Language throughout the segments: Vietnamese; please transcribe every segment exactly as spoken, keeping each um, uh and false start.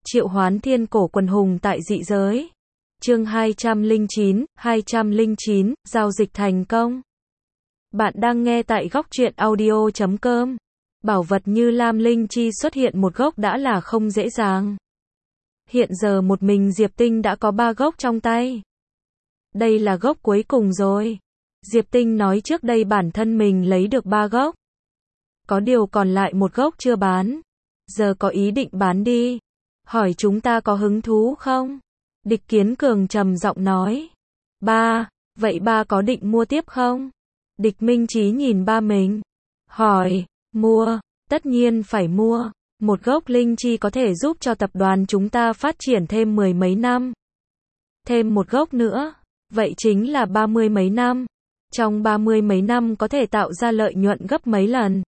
Triệu hoán thiên cổ quần hùng tại dị giới. Chương hai trăm lẻ chín, hai trăm lẻ chín, giao dịch thành công. Bạn đang nghe tại góc truyện audio chấm com. Bảo vật như Lam Linh Chi xuất hiện một gốc đã là không dễ dàng. Hiện giờ một mình Diệp Tinh đã có ba gốc trong tay. Đây là gốc cuối cùng rồi. Diệp Tinh nói trước đây bản thân mình lấy được ba gốc. Có điều còn lại một gốc chưa bán. Giờ có ý định bán đi. Hỏi chúng ta có hứng thú không? Địch Kiến Cường trầm giọng nói. Ba, vậy ba có định mua tiếp không? Địch Minh Chí nhìn ba mình. Hỏi, mua, tất nhiên phải mua. Một gốc linh chi có thể giúp cho tập đoàn chúng ta phát triển thêm mười mấy năm. Thêm một gốc nữa, vậy chính là ba mươi mấy năm. Trong ba mươi mấy năm có thể tạo ra lợi nhuận gấp mấy lần.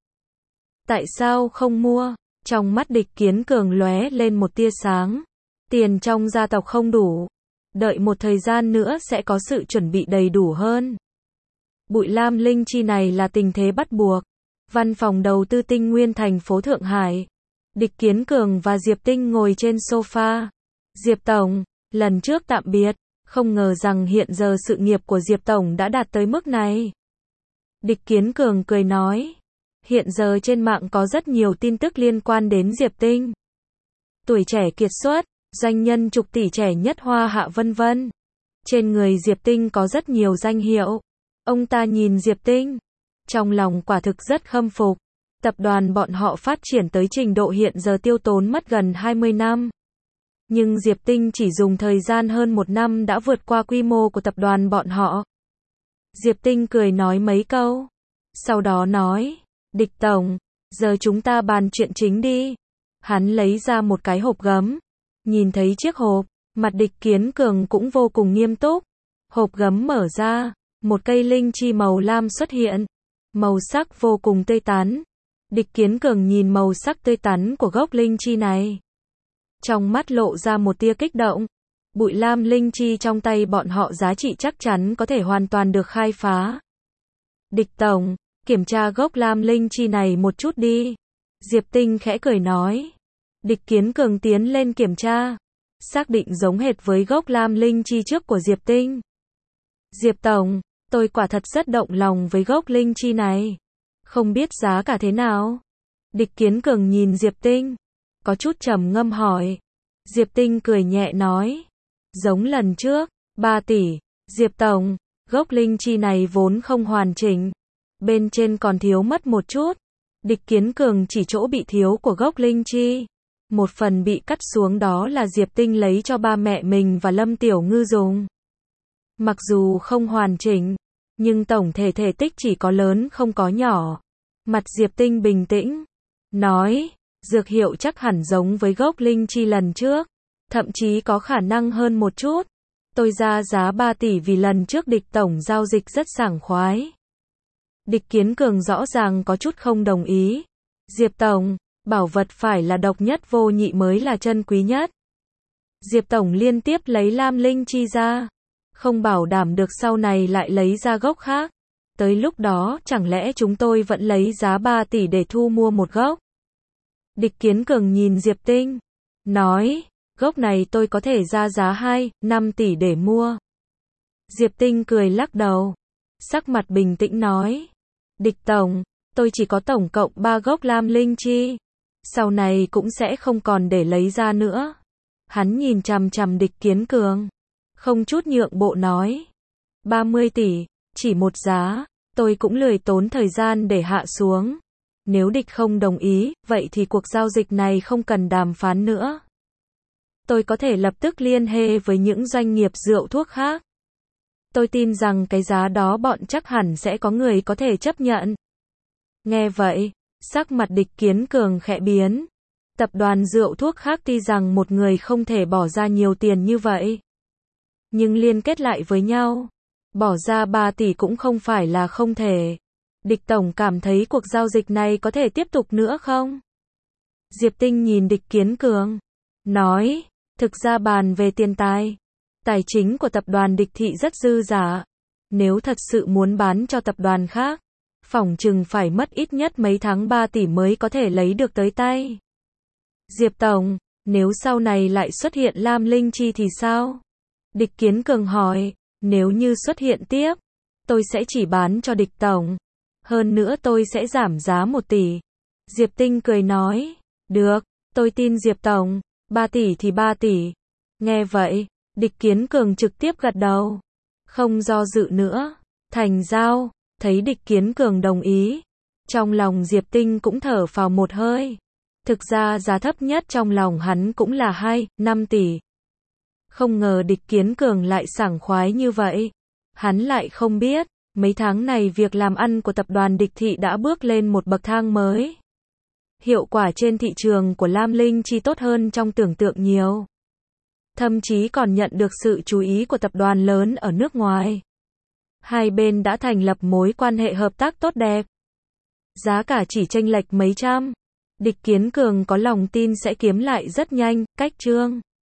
Tại sao không mua? Trong mắt Địch Kiến Cường lóe lên một tia sáng. Tiền trong gia tộc không đủ. Đợi một thời gian nữa sẽ có sự chuẩn bị đầy đủ hơn. Bụi lam linh chi này là tình thế bắt buộc. Văn phòng đầu tư Tinh Nguyên thành phố Thượng Hải. Địch Kiến Cường và Diệp Tinh ngồi trên sofa. Diệp Tổng, lần trước tạm biệt. Không ngờ rằng hiện giờ sự nghiệp của Diệp Tổng đã đạt tới mức này. Địch Kiến Cường cười nói. Hiện giờ trên mạng có rất nhiều tin tức liên quan đến Diệp Tinh. Tuổi trẻ kiệt xuất, doanh nhân chục tỷ trẻ nhất Hoa Hạ vân vân. Trên người Diệp Tinh có rất nhiều danh hiệu. Ông ta nhìn Diệp Tinh, trong lòng quả thực rất khâm phục. Tập đoàn bọn họ phát triển tới trình độ hiện giờ tiêu tốn mất gần hai mươi năm. Nhưng Diệp Tinh chỉ dùng thời gian hơn một năm đã vượt qua quy mô của tập đoàn bọn họ. Diệp Tinh cười nói mấy câu. Sau đó nói, Địch Tổng, giờ chúng ta bàn chuyện chính đi. Hắn lấy ra một cái hộp gấm. Nhìn thấy chiếc hộp, mặt Địch Kiến Cường cũng vô cùng nghiêm túc. Hộp gấm mở ra, một cây linh chi màu lam xuất hiện. Màu sắc vô cùng tươi tắn. Địch Kiến Cường nhìn màu sắc tươi tắn của gốc linh chi này. Trong mắt lộ ra một tia kích động. Bụi lam linh chi trong tay bọn họ giá trị chắc chắn có thể hoàn toàn được khai phá. Địch Tổng, kiểm tra gốc lam linh chi này một chút đi. Diệp Tinh khẽ cười nói. Địch Kiến Cường tiến lên kiểm tra. Xác định giống hệt với gốc lam linh chi trước của Diệp Tinh. Diệp Tổng, tôi quả thật rất động lòng với gốc linh chi này. Không biết giá cả thế nào? Địch Kiến Cường nhìn Diệp Tinh. Có chút trầm ngâm hỏi. Diệp Tinh cười nhẹ nói. Giống lần trước, ba tỷ. Diệp Tổng, gốc linh chi này vốn không hoàn chỉnh. Bên trên còn thiếu mất một chút. Địch Kiến Cường chỉ chỗ bị thiếu của gốc linh chi. Một phần bị cắt xuống đó là Diệp Tinh lấy cho ba mẹ mình và Lâm Tiểu Ngư dùng. Mặc dù không hoàn chỉnh, nhưng tổng thể thể tích chỉ có lớn không có nhỏ. Mặt Diệp Tinh bình tĩnh. Nói, dược hiệu chắc hẳn giống với gốc linh chi lần trước. Thậm chí có khả năng hơn một chút. Tôi ra giá ba tỷ vì lần trước Địch Tổng giao dịch rất sảng khoái. Địch Kiến Cường rõ ràng có chút không đồng ý. Diệp Tổng, bảo vật phải là độc nhất vô nhị mới là chân quý nhất. Diệp Tổng liên tiếp lấy lam linh chi ra. Không bảo đảm được sau này lại lấy ra gốc khác. Tới lúc đó chẳng lẽ chúng tôi vẫn lấy giá ba tỷ để thu mua một gốc. Địch Kiến Cường nhìn Diệp Tinh. Nói, gốc này tôi có thể ra giá hai, năm tỷ để mua. Diệp Tinh cười lắc đầu. Sắc mặt bình tĩnh nói. Địch Tổng, tôi chỉ có tổng cộng ba gốc lam linh chi. Sau này cũng sẽ không còn để lấy ra nữa. Hắn nhìn chằm chằm Địch Kiến Cường. Không chút nhượng bộ nói. ba mươi tỷ, chỉ một giá, tôi cũng lười tốn thời gian để hạ xuống. Nếu địch không đồng ý, vậy thì cuộc giao dịch này không cần đàm phán nữa. Tôi có thể lập tức liên hệ với những doanh nghiệp rượu thuốc khác. Tôi tin rằng cái giá đó bọn chắc hẳn sẽ có người có thể chấp nhận. Nghe vậy, sắc mặt Địch Kiến Cường khẽ biến. Tập đoàn rượu thuốc khác tuy rằng một người không thể bỏ ra nhiều tiền như vậy. Nhưng liên kết lại với nhau, bỏ ra ba tỷ cũng không phải là không thể. Địch Tổng cảm thấy cuộc giao dịch này có thể tiếp tục nữa không? Diệp Tinh nhìn Địch Kiến Cường. Nói, thực ra bàn về tiền tài. Tài chính của tập đoàn Địch Thị rất dư dả. Nếu thật sự muốn bán cho tập đoàn khác, phỏng chừng phải mất ít nhất mấy tháng ba tỷ mới có thể lấy được tới tay. Diệp Tổng, Nếu sau này lại xuất hiện Lam Linh Chi thì sao? Địch Kiến Cường hỏi, nếu như xuất hiện tiếp, tôi sẽ chỉ bán cho Địch Tổng. Hơn nữa tôi sẽ giảm giá một tỷ. Diệp Tinh cười nói, được, tôi tin Diệp Tổng, ba tỷ thì ba tỷ. Nghe vậy, Địch Kiến Cường trực tiếp gật đầu. Không do dự nữa, thành giao, thấy Địch Kiến Cường đồng ý. Trong lòng Diệp Tinh cũng thở phào một hơi. Thực ra giá thấp nhất trong lòng hắn cũng là hai, năm tỷ. Không ngờ Địch Kiến Cường lại sảng khoái như vậy. Hắn lại không biết, mấy tháng này việc làm ăn của tập đoàn Địch Thị đã bước lên một bậc thang mới. Hiệu quả trên thị trường của Lam Linh Chi tốt hơn trong tưởng tượng nhiều. Thậm chí còn nhận được sự chú ý của tập đoàn lớn ở nước ngoài. Hai bên đã thành lập mối quan hệ hợp tác tốt đẹp. Giá cả chỉ chênh lệch mấy trăm. Địch Kiến Cường có lòng tin sẽ kiếm lại rất nhanh, cách Trương